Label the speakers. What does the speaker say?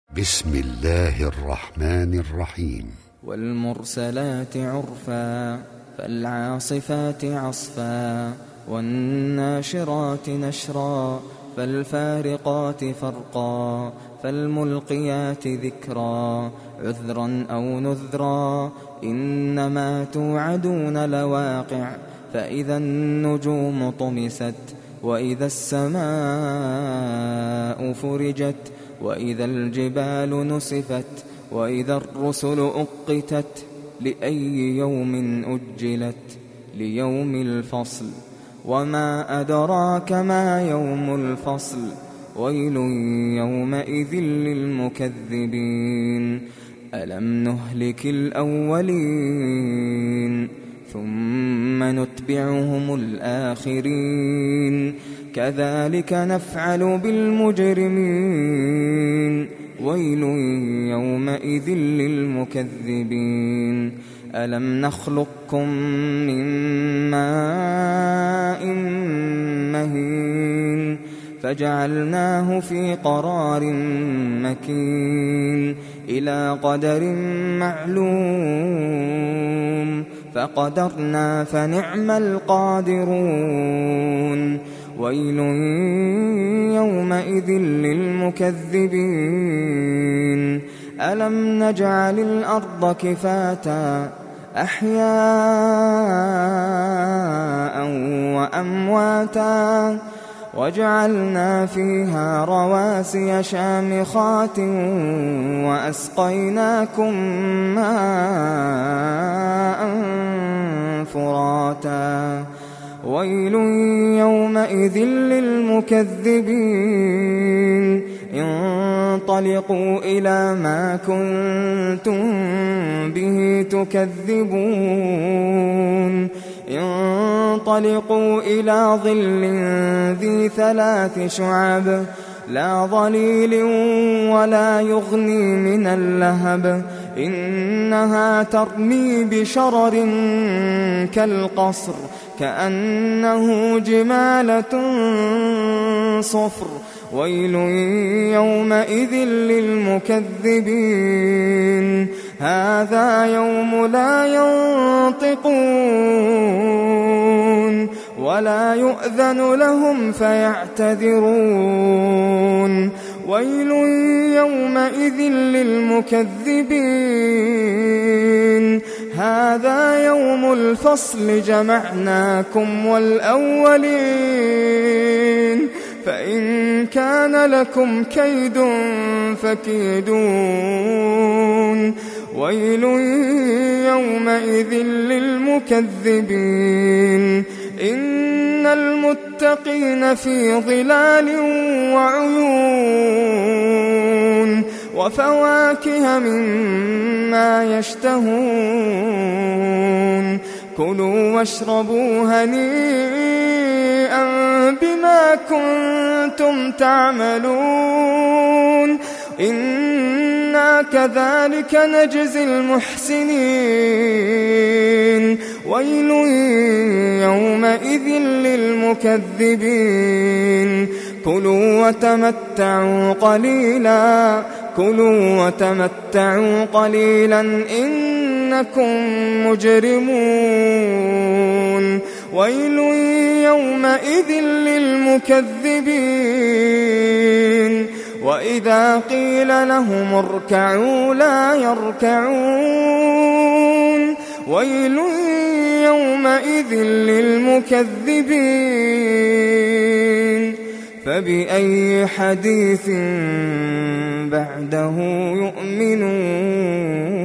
Speaker 1: بسم الله الرحمن الرحيم.
Speaker 2: والمرسلات عرفا فالعاصفات عصفا والناشرات نشرا فالفارقات فرقا فالملقيات ذكرا عذرا أو نذرا إنما توعدون لواقع فإذا النجوم طمست وإذا السماء فرجت وإذا الجبال نسفت وإذا الرسل أقتت لأي يوم أجلت ليوم الفصل وما أدراك ما يوم الفصل ويل يومئذ للمكذبين ألم نهلك الأولين ثم نتبعهم الآخرين كذلك نفعل بالمجرمين ويل يومئذ للمكذبين ألم نخلقكم من ماء مهين فجعلناه في قرار مكين إلى قدر معلوم فقدرنا فنعم القادرون ويل يومئذ للمكذبين ألم نجعل الأرض كفاتا أحياء وأمواتا وجعلنا فيها رواسي شامخات وأسقيناكم ماء فراتا ويل يومئذ للمكذبين انطلقوا إلى ما كنتم به تكذبون انطلقوا إلى ظل ذي 3 شعب لا ظليل ولا يغني من اللهب إنها ترمي بشرر كالقصر كأنه جمالة صفر ويل يومئذ للمكذبين هذا يوم لا ينطقون ولا يؤذن لهم فيعتذرون ويل يومئذ للمكذبين هذا يوم الفصل جمعناكم والأولين فإن كان لكم كيد فكيدون ويل يومئذ للمكذبين إن المتقين في ظلال وعيون وفواكه مما يشتهون كلوا واشربوا هنيئا بما كنتم تعملون إنا كذلك نجزي المحسنين ويل يومئذ للمكذبين كلوا وتمتعوا قليلا إنكم مجرمون ويل يومئذ للمكذبين وإذا قيل لهم اركعوا لا يركعون ويل يومئذ للمكذبين فبأي حديث بعده يؤمنون.